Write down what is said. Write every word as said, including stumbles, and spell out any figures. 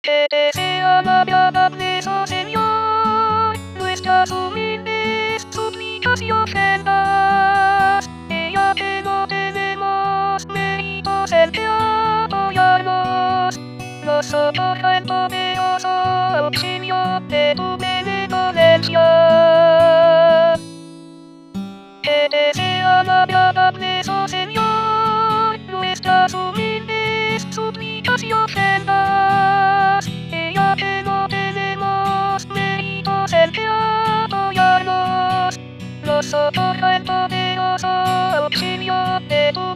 Que te sea agradable, oh Señor, nuestras humildes suplicaciones, y ya que no tenemos méritos en que apoyarnos, nos socorra el poderoso auxilio de tu benevolencia. Que te sean agradables, oh Señor, nuestras humildes suplicaciones, y ya que no tenemos méritos en que apoyarnos, nos socorra el poderoso auxilio de tu